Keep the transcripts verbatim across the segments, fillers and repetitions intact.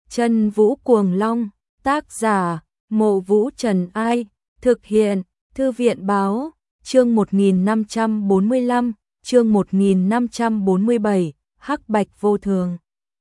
Chân Vũ Cuồng Long, tác giả, Mộ Vũ Trần Ai, thực hiện, Thư viện Báo, chương một nghìn năm trăm bốn mươi lăm, chương một nghìn năm trăm bốn mươi bảy, Hắc Bạch Vô Thường.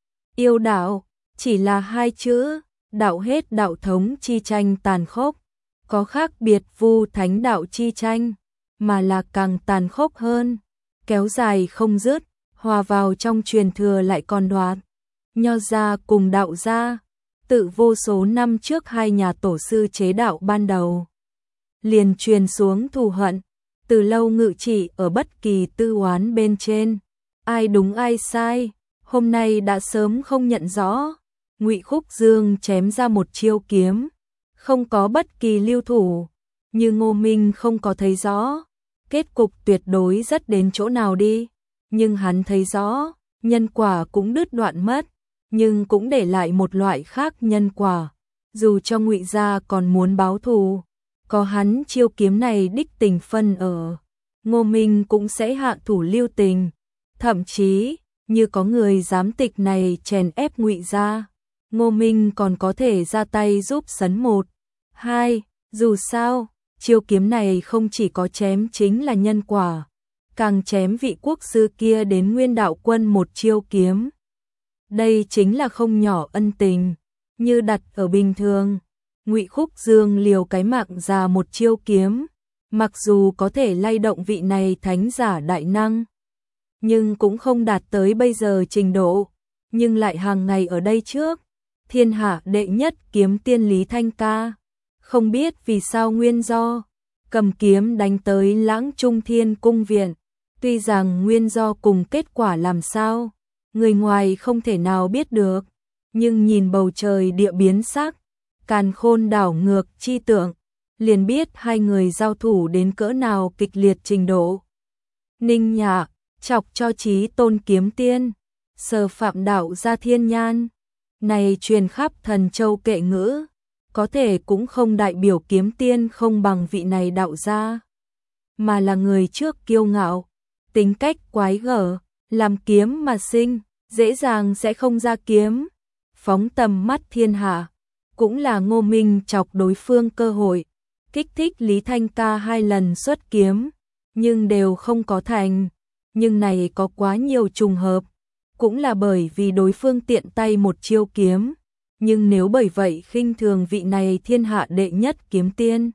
Yêu đạo, chỉ là hai chữ, đạo hết đạo thống chi tranh tàn khốc, có khác biệt vu thánh đạo chi tranh, mà là càng tàn khốc hơn, kéo dài không dứt, hòa vào trong truyền thừa lại còn đoạt. Nho gia cùng đạo gia, tự vô số năm trước hai nhà tổ sư chế đạo ban đầu, liền truyền xuống thù hận, từ lâu ngự trị ở bất kỳ tư oán bên trên, ai đúng ai sai, hôm nay đã sớm không nhận rõ. Ngụy Khúc Dương chém ra một chiêu kiếm, không có bất kỳ lưu thủ, như Ngô Minh không có thấy rõ, kết cục tuyệt đối rất đến chỗ nào đi, nhưng hắn thấy rõ, nhân quả cũng đứt đoạn mất, nhưng cũng để lại một loại khác nhân quả, dù cho Ngụy gia còn muốn báo thù, có hắn chiêu kiếm này đích tình phân ở, Ngô Minh cũng sẽ hạ thủ lưu tình, thậm chí, như có người dám tịch này chèn ép Ngụy gia, Ngô Minh còn có thể ra tay giúp sấn một, hai, dù sao, chiêu kiếm này không chỉ có chém chính là nhân quả, càng chém vị quốc sư kia đến Nguyên Đạo Quân một chiêu kiếm. Đây chính là không nhỏ ân tình, như đặt ở bình thường, Ngụy Khúc Dương liều cái mạng ra một chiêu kiếm, mặc dù có thể lay động vị này thánh giả đại năng, nhưng cũng không đạt tới bây giờ trình độ, nhưng lại hàng ngày ở đây trước, thiên hạ đệ nhất kiếm tiên Lý Thanh Ca, không biết vì sao nguyên do, cầm kiếm đánh tới Lãng Trung Thiên cung viện, tuy rằng nguyên do cùng kết quả làm sao, người ngoài không thể nào biết được, nhưng nhìn bầu trời địa biến sắc, càn khôn đảo ngược chi tượng, liền biết hai người giao thủ đến cỡ nào kịch liệt trình độ. Ninh Nhạc, chọc cho Chí Tôn kiếm tiên, Sở Phạm đạo ra thiên nhan, này truyền khắp Thần Châu kệ ngữ, có thể cũng không đại biểu kiếm tiên không bằng vị này đạo gia, mà là người trước kiêu ngạo, tính cách quái gở, làm kiếm mà sinh, dễ dàng sẽ không ra kiếm, phóng tầm mắt thiên hạ, cũng là Ngô Minh chọc đối phương cơ hội, kích thích Lý Thanh Ca hai lần xuất kiếm, nhưng đều không có thành, nhưng này có quá nhiều trùng hợp, cũng là bởi vì đối phương tiện tay một chiêu kiếm, nhưng nếu bởi vậy khinh thường vị này thiên hạ đệ nhất kiếm tiên,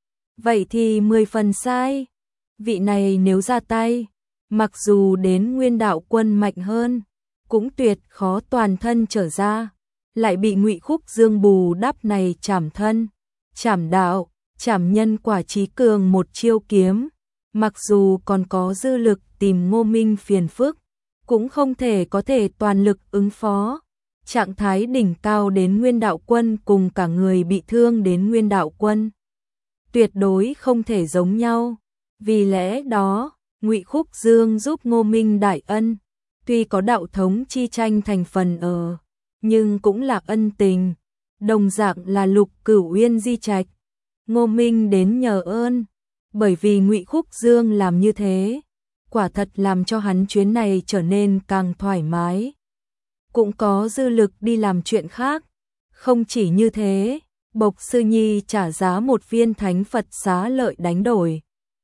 vậy thì mười phần sai, vị này nếu ra tay, mặc dù đến Nguyên Đạo Quân mạnh hơn, cũng tuyệt khó toàn thân trở ra, lại bị Ngụy Khúc Dương bù đắp này chảm thân, chảm đạo, chảm nhân quả trí cường một chiêu kiếm, mặc dù còn có dư lực tìm Ngô Minh phiền phức, cũng không thể có thể toàn lực ứng phó. Trạng thái đỉnh cao đến Nguyên Đạo Quân cùng cả người bị thương đến Nguyên Đạo Quân, tuyệt đối không thể giống nhau. Vì lẽ đó, Ngụy Khúc Dương giúp Ngô Minh đại ân, tuy có đạo thống chi tranh thành phần ở, nhưng cũng là ân tình, đồng dạng là Lục Cửu Uyên di trạch. Ngô Minh đến nhờ ơn, bởi vì Ngụy Khúc Dương làm như thế, quả thật làm cho hắn chuyến này trở nên càng thoải mái, cũng có dư lực đi làm chuyện khác. Không chỉ như thế, Bộc Sư Nhi trả giá một viên thánh Phật xá lợi đánh đổi,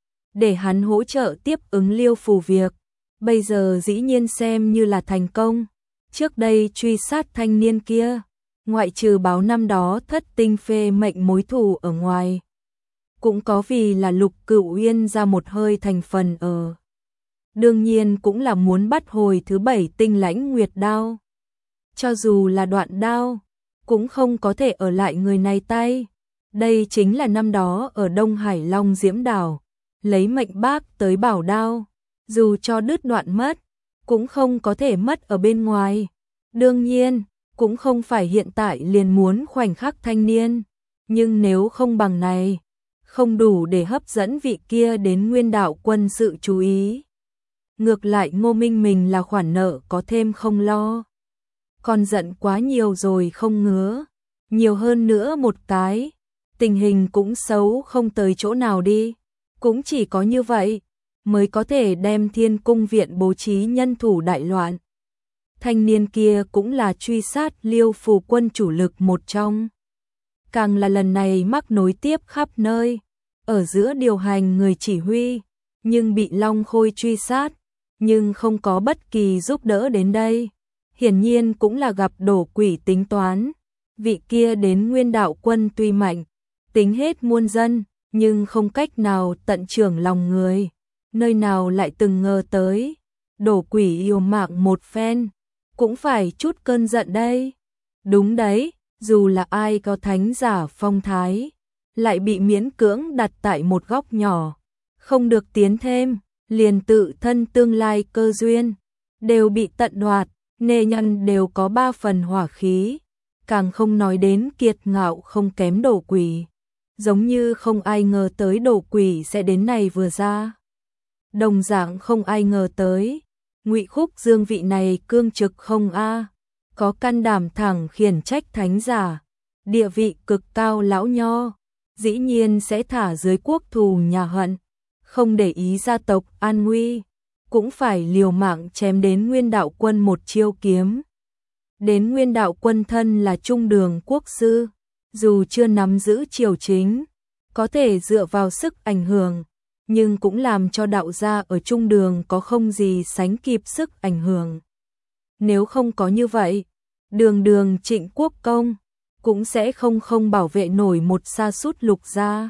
để hắn hỗ trợ tiếp ứng Liêu Phù việc, bây giờ dĩ nhiên xem như là thành công. Trước đây truy sát thanh niên kia, ngoại trừ báo năm đó thất tinh phê mệnh mối thù ở ngoài, cũng có vì là Lục Cửu Uyên ra một hơi thành phần ở. Đương nhiên cũng là muốn bắt hồi thứ bảy tinh lãnh nguyệt đao. Cho dù là đoạn đao, cũng không có thể ở lại người này tay. Đây chính là năm đó ở Đông Hải Long Diễm Đảo, lấy mệnh bác tới bảo đao, dù cho đứt đoạn mất, cũng không có thể mất ở bên ngoài. Đương nhiên, cũng không phải hiện tại liền muốn khoảnh khắc thanh niên, nhưng nếu không bằng này, không đủ để hấp dẫn vị kia đến Nguyên Đạo Quân sự chú ý. Ngược lại Ngô Minh mình là khoản nợ có thêm không lo, còn giận quá nhiều rồi không ngứa, nhiều hơn nữa một cái, tình hình cũng xấu không tới chỗ nào đi, cũng chỉ có như vậy mới có thể đem Thiên Cung viện bố trí nhân thủ đại loạn. thanh niên kia cũng là truy sát Liêu Phủ quân chủ lực một trong. Càng là lần này mắc nối tiếp khắp nơi, ở giữa điều hành người chỉ huy, nhưng bị Long Khôi truy sát, nhưng không có bất kỳ giúp đỡ đến đây. Hiển nhiên cũng là gặp đổ quỷ tính toán, vị kia đến Nguyên Đạo quân tuy mạnh, tính hết muôn dân, nhưng không cách nào tận trưởng lòng người, nơi nào lại từng ngờ tới, đổ quỷ yêu mạng một phen, cũng phải chút cơn giận đây. Đúng đấy, dù là ai có thánh giả phong thái, lại bị miễn cưỡng đặt tại một góc nhỏ, không được tiến thêm, liền tự thân tương lai cơ duyên, đều bị tận đoạt, nê nhân đều có ba phần hỏa khí, càng không nói đến kiệt ngạo không kém đổ quỷ. Giống như không ai ngờ tới đổ quỷ sẽ đến này vừa ra. Đồng dạng không ai ngờ tới, Ngụy Khúc Dương vị này cương trực không a, có can đảm thẳng khiển trách thánh giả, địa vị cực cao lão nho, dĩ nhiên sẽ thả dưới quốc thù nhà hận, không để ý gia tộc an nguy, cũng phải liều mạng chém đến Nguyên Đạo quân một chiêu kiếm. Đến Nguyên Đạo quân thân là trung đường quốc sư, dù chưa nắm giữ triều chính, có thể dựa vào sức ảnh hưởng, nhưng cũng làm cho đạo gia ở trung đường có không gì sánh kịp sức ảnh hưởng. Nếu không có như vậy, đường đường Trịnh Quốc công cũng sẽ không không bảo vệ nổi một sa sút Lục gia.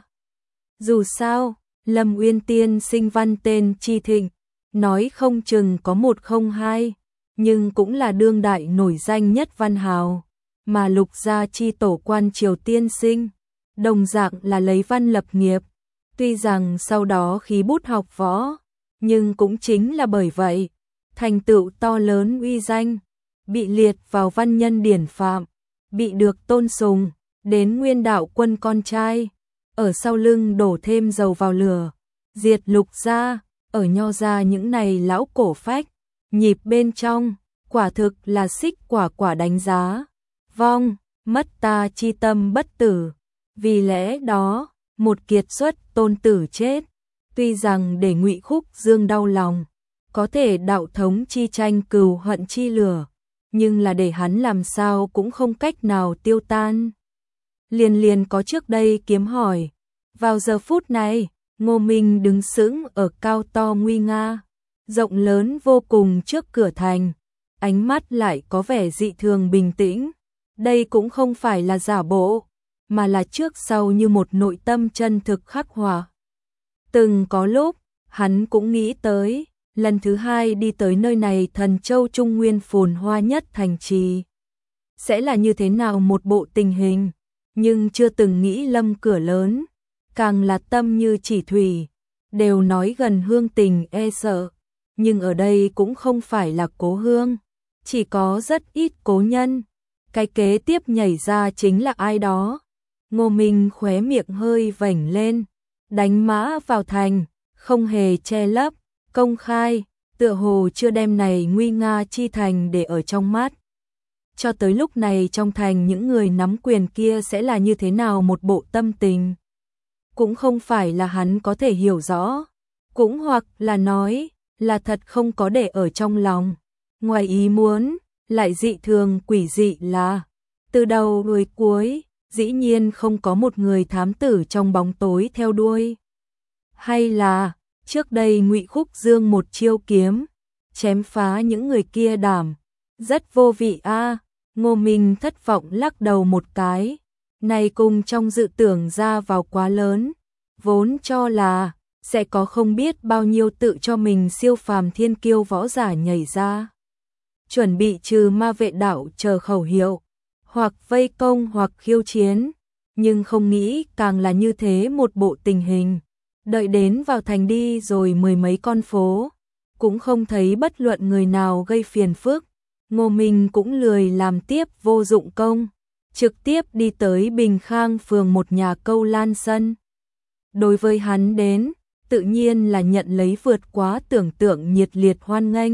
Dù sao, Lâm Uyên tiên sinh văn tên chi thịnh, nói không chừng có một không hai, nhưng cũng là đương đại nổi danh nhất văn hào, mà Lục gia chi tổ quan triều tiên sinh, đồng dạng là lấy văn lập nghiệp, tuy rằng sau đó khí bút học võ, nhưng cũng chính là bởi vậy, thành tựu to lớn uy danh, bị liệt vào văn nhân điển phạm, bị được tôn sùng, đến Nguyên Đạo quân con trai, ở sau lưng đổ thêm dầu vào lửa, diệt Lục gia, ở Nho gia những này lão cổ phách, nhịp bên trong, quả thực là xích quả quả đánh giá, vong, mất ta chi tâm bất tử, vì lẽ đó, một kiệt xuất tôn tử chết, tuy rằng để Ngụy Khúc Dương đau lòng, có thể đạo thống chi tranh cừu hận chi lửa, nhưng là để hắn làm sao cũng không cách nào tiêu tan. Liền liền có trước đây kiếm hỏi, vào giờ phút này, Ngô Minh đứng sững ở cao to nguy nga, rộng lớn vô cùng trước cửa thành, ánh mắt lại có vẻ dị thường bình tĩnh, đây cũng không phải là giả bộ, mà là trước sau như một nội tâm chân thực khắc họa. Từng có lúc, hắn cũng nghĩ tới, lần thứ hai đi tới nơi này Thần Châu Trung Nguyên phồn hoa nhất thành trì. Sẽ là như thế nào một bộ tình hình, nhưng chưa từng nghĩ lâm cửa lớn, càng là tâm như chỉ thủy, đều nói gần hương tình e sợ, nhưng ở đây cũng không phải là cố hương, chỉ có rất ít cố nhân. Cái kế tiếp nhảy ra chính là ai đó. Ngô Minh khóe miệng hơi vểnh lên, đánh mã vào thành, không hề che lấp, công khai, tựa hồ chưa đem này nguy nga chi thành để ở trong mắt. Cho tới lúc này trong thành những người nắm quyền kia sẽ là như thế nào một bộ tâm tình. Cũng không phải là hắn có thể hiểu rõ, cũng hoặc là nói là thật không có để ở trong lòng. Ngoài ý muốn, lại dị thường quỷ dị là, từ đầu đuôi cuối, dĩ nhiên không có một người thám tử trong bóng tối theo đuôi. Hay là, trước đây Ngụy Khúc Dương một chiêu kiếm, chém phá những người kia đảm, rất vô vị a. À. Ngô Minh thất vọng lắc đầu một cái, này cùng trong dự tưởng ra vào quá lớn, vốn cho là sẽ có không biết bao nhiêu tự cho mình siêu phàm thiên kiêu võ giả nhảy ra, chuẩn bị trừ ma vệ đạo chờ khẩu hiệu, hoặc vây công hoặc khiêu chiến, nhưng không nghĩ càng là như thế một bộ tình hình. Đợi đến vào thành đi rồi mười mấy con phố, cũng không thấy bất luận người nào gây phiền phức. Ngô Minh cũng lười làm tiếp vô dụng công, trực tiếp đi tới Bình Khang phường một nhà câu lan sân. Đối với hắn đến, tự nhiên là nhận lấy vượt quá tưởng tượng nhiệt liệt hoan nghênh.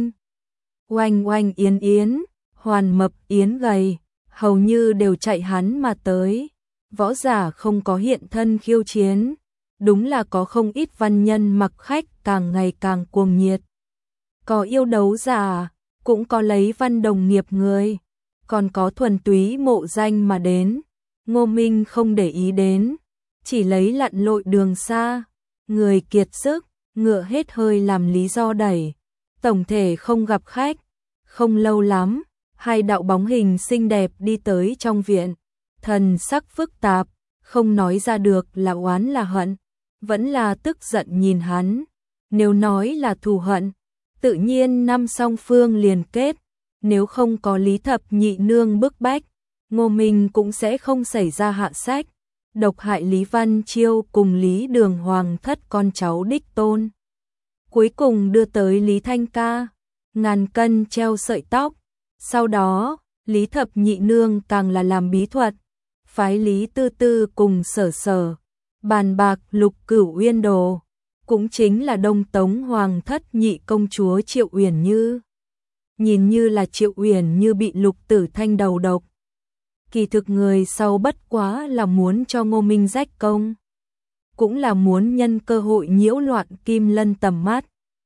Oanh oanh yến yến, hoàn mập yến gầy, hầu như đều chạy hắn mà tới. Võ giả không có hiện thân khiêu chiến, đúng là có không ít văn nhân mặc khách càng ngày càng cuồng nhiệt. Có yêu đấu giả, cũng có lấy văn đồng nghiệp người, còn có thuần túy mộ danh mà đến. Ngô Minh không để ý đến, chỉ lấy lặn lội đường xa, người kiệt sức, ngựa hết hơi làm lý do đẩy. Tổng thể không gặp khách, không lâu lắm, hai đạo bóng hình xinh đẹp đi tới trong viện, thần sắc phức tạp, không nói ra được là oán là hận, vẫn là tức giận nhìn hắn. Nếu nói là thù hận, tự nhiên năm song phương liền kết, nếu không có Lý Thập Nhị Nương bức bách, Ngô Minh cũng sẽ không xảy ra hạ sách, độc hại Lý Văn Chiêu cùng Lý Đường Hoàng thất con cháu đích tôn. Cuối cùng đưa tới Lý Thanh Ca, ngàn cân treo sợi tóc. Sau đó, Lý Thập Nhị Nương càng là làm bí thuật, phái Lý Tư Tư cùng Sở Sở, bàn bạc Lục Cửu Uyên đồ, cũng chính là Đông Tống Hoàng thất nhị công chúa Triệu Uyển Như. Nhìn như là Triệu Uyển Như bị Lục Tử Thanh đầu độc. Kỳ thực người sau bất quá là muốn cho Ngô Minh rách công, cũng là muốn nhân cơ hội nhiễu loạn Kim Lân tầm mắt.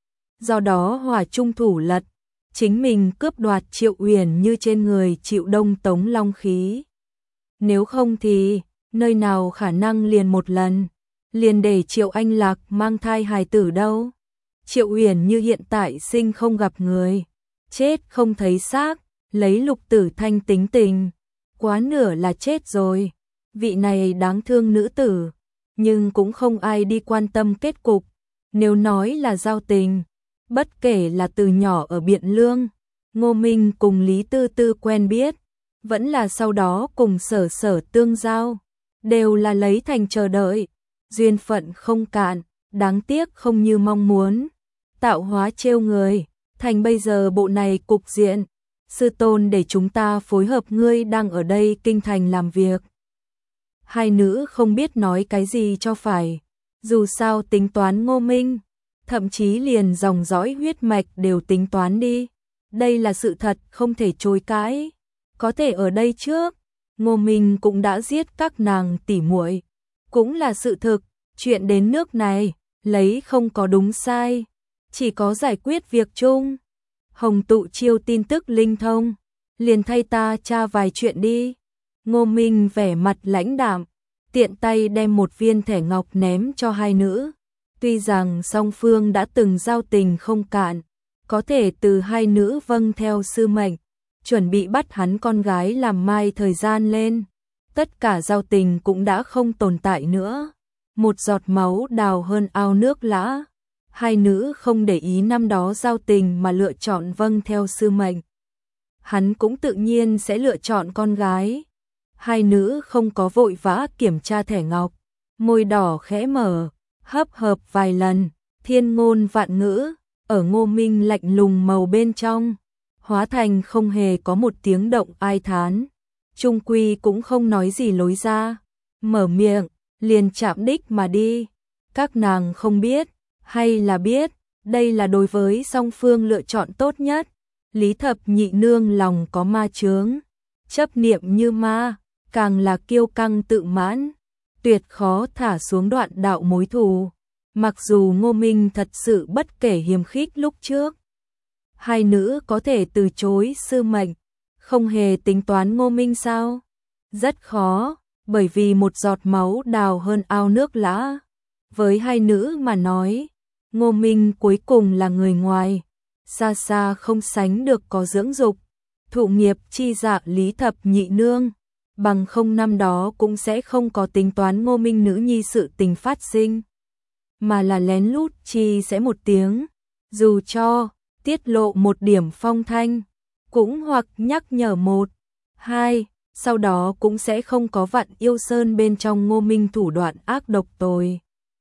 Do đó hỏa trung thủ lật, chính mình cướp đoạt Triệu Uyển Như trên người chịu Đông Tống long khí. Nếu không thì, nơi nào khả năng liền một lần, liền để Triệu Anh Lạc mang thai hài tử đâu. Triệu Uyển Như hiện tại sinh không gặp người, chết không thấy xác, lấy Lục Tử Thanh tính tình, quá nửa là chết rồi. Vị này đáng thương nữ tử, nhưng cũng không ai đi quan tâm kết cục. Nếu nói là giao tình, bất kể là từ nhỏ ở Biện Lương, Ngô Minh cùng Lý Tư Tư quen biết, vẫn là sau đó cùng Sở Sở tương giao, đều là lấy thành chờ đợi, duyên phận không cạn, đáng tiếc không như mong muốn, tạo hóa trêu người, thành bây giờ bộ này cục diện. Sư tôn để chúng ta phối hợp, ngươi đang ở đây kinh thành làm việc. Hai nữ không biết nói cái gì cho phải, dù sao tính toán Ngô Minh, thậm chí liền dòng dõi huyết mạch đều tính toán đi. Đây là sự thật không thể chối cãi. Có thể ở đây trước, Ngô Minh cũng đã giết các nàng tỉ muội, cũng là sự thực. Chuyện đến nước này, lấy không có đúng sai, chỉ có giải quyết việc chung. Hồng Tụ Chiêu tin tức linh thông, liền thay ta tra vài chuyện đi. Ngô Minh vẻ mặt lãnh đạm, tiện tay đem một viên thẻ ngọc ném cho hai nữ. Tuy rằng song phương đã từng giao tình không cạn, có thể từ hai nữ vâng theo sư mệnh, chuẩn bị bắt hắn con gái làm mai thời gian lên, tất cả giao tình cũng đã không tồn tại nữa. Một giọt máu đào hơn ao nước lã. Hai nữ không để ý năm đó giao tình mà lựa chọn vâng theo sư mệnh. Hắn cũng tự nhiên sẽ lựa chọn con gái. Hai nữ không có vội vã kiểm tra thẻ ngọc, môi đỏ khẽ mở, hấp hợp vài lần, thiên ngôn vạn ngữ, ở Ngô Minh lạnh lùng màu bên trong, hóa thành không hề có một tiếng động ai thán. Trung quy cũng không nói gì lối ra, mở miệng, liền chạm đích mà đi. Các nàng không biết, hay là biết, đây là đối với song phương lựa chọn tốt nhất. Lý Thập Nhị Nương lòng có ma chướng, chấp niệm như ma, càng là kiêu căng tự mãn, tuyệt khó thả xuống đoạn đạo mối thù. Mặc dù Ngô Minh thật sự bất kể hiềm khích lúc trước, hai nữ có thể từ chối sư mệnh, không hề tính toán Ngô Minh sao? Rất khó, bởi vì một giọt máu đào hơn ao nước lã. Với hai nữ mà nói, Ngô Minh cuối cùng là người ngoài, xa xa không sánh được có dưỡng dục, thụ nghiệp chi dạ Lý Thập Nhị Nương, bằng không năm đó cũng sẽ không có tính toán Ngô Minh nữ nhi sự tình phát sinh, mà là lén lút chi sẽ một tiếng, dù cho tiết lộ một điểm phong thanh, cũng hoặc nhắc nhở một, hai, sau đó cũng sẽ không có Vạn Yêu Sơn bên trong Ngô Minh thủ đoạn ác độc tồi.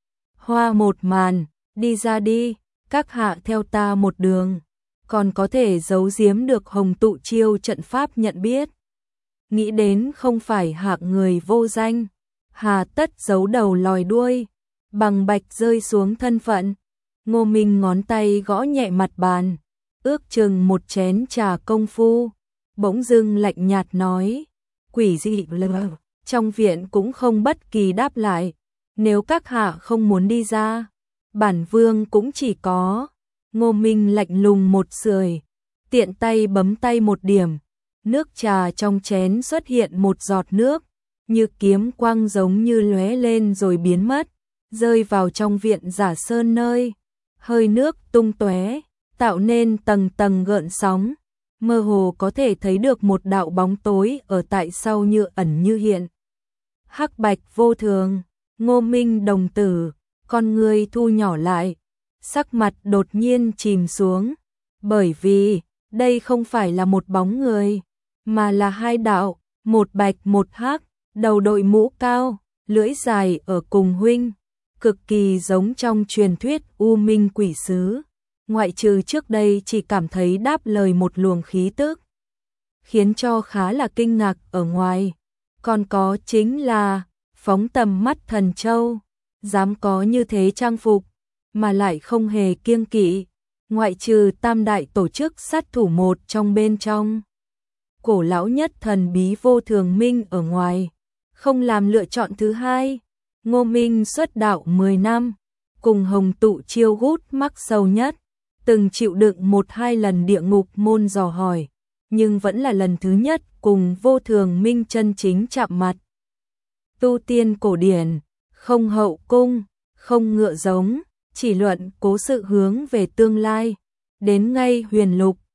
Hoa một màn, đi ra đi, các hạ theo ta một đường, còn có thể giấu giếm được Hồng Tụ Chiêu trận pháp nhận biết. Nghĩ đến không phải hạng người vô danh, hà tất giấu đầu lòi đuôi, bằng bạch rơi xuống thân phận. Ngô Minh ngón tay gõ nhẹ mặt bàn, ước chừng một chén trà công phu, bỗng dưng lạnh nhạt nói, quỷ dị lờ. Trong viện cũng không bất kỳ đáp lại, nếu các hạ không muốn đi ra, bản vương cũng chỉ có. Ngô Minh lạnh lùng một sưởi, tiện tay bấm tay một điểm, nước trà trong chén xuất hiện một giọt nước, như kiếm quang giống như lóe lên rồi biến mất, rơi vào trong viện Giả Sơn nơi, hơi nước tung tóe, tạo nên tầng tầng gợn sóng, mơ hồ có thể thấy được một đạo bóng tối ở tại sau như ẩn như hiện. Hắc bạch vô thường, Ngô Minh đồng tử, con người thu nhỏ lại, sắc mặt đột nhiên chìm xuống, bởi vì đây không phải là một bóng người, mà là hai đạo, một bạch một hắc, đầu đội mũ cao, lưỡi dài ở cùng huynh, cực kỳ giống trong truyền thuyết U Minh quỷ sứ. Ngoại trừ trước đây chỉ cảm thấy đáp lời một luồng khí tức, khiến cho khá là kinh ngạc ở ngoài, còn có chính là phóng tầm mắt thần châu, dám có như thế trang phục, mà lại không hề kiêng kỵ, ngoại trừ tam đại tổ chức sát thủ một trong bên trong. Cổ lão nhất thần bí vô thường minh ở ngoài, không làm lựa chọn thứ hai. Ngô Minh xuất đạo mười năm, cùng Hồng Tụ chiêu hút mắc sâu nhất, từng chịu đựng một hai lần địa ngục môn dò hỏi, nhưng vẫn là lần thứ nhất cùng vô thường minh chân chính chạm mặt. Tu tiên cổ điển, không hậu cung, không ngựa giống, chỉ luận cố sự hướng về tương lai, đến ngay huyền lục,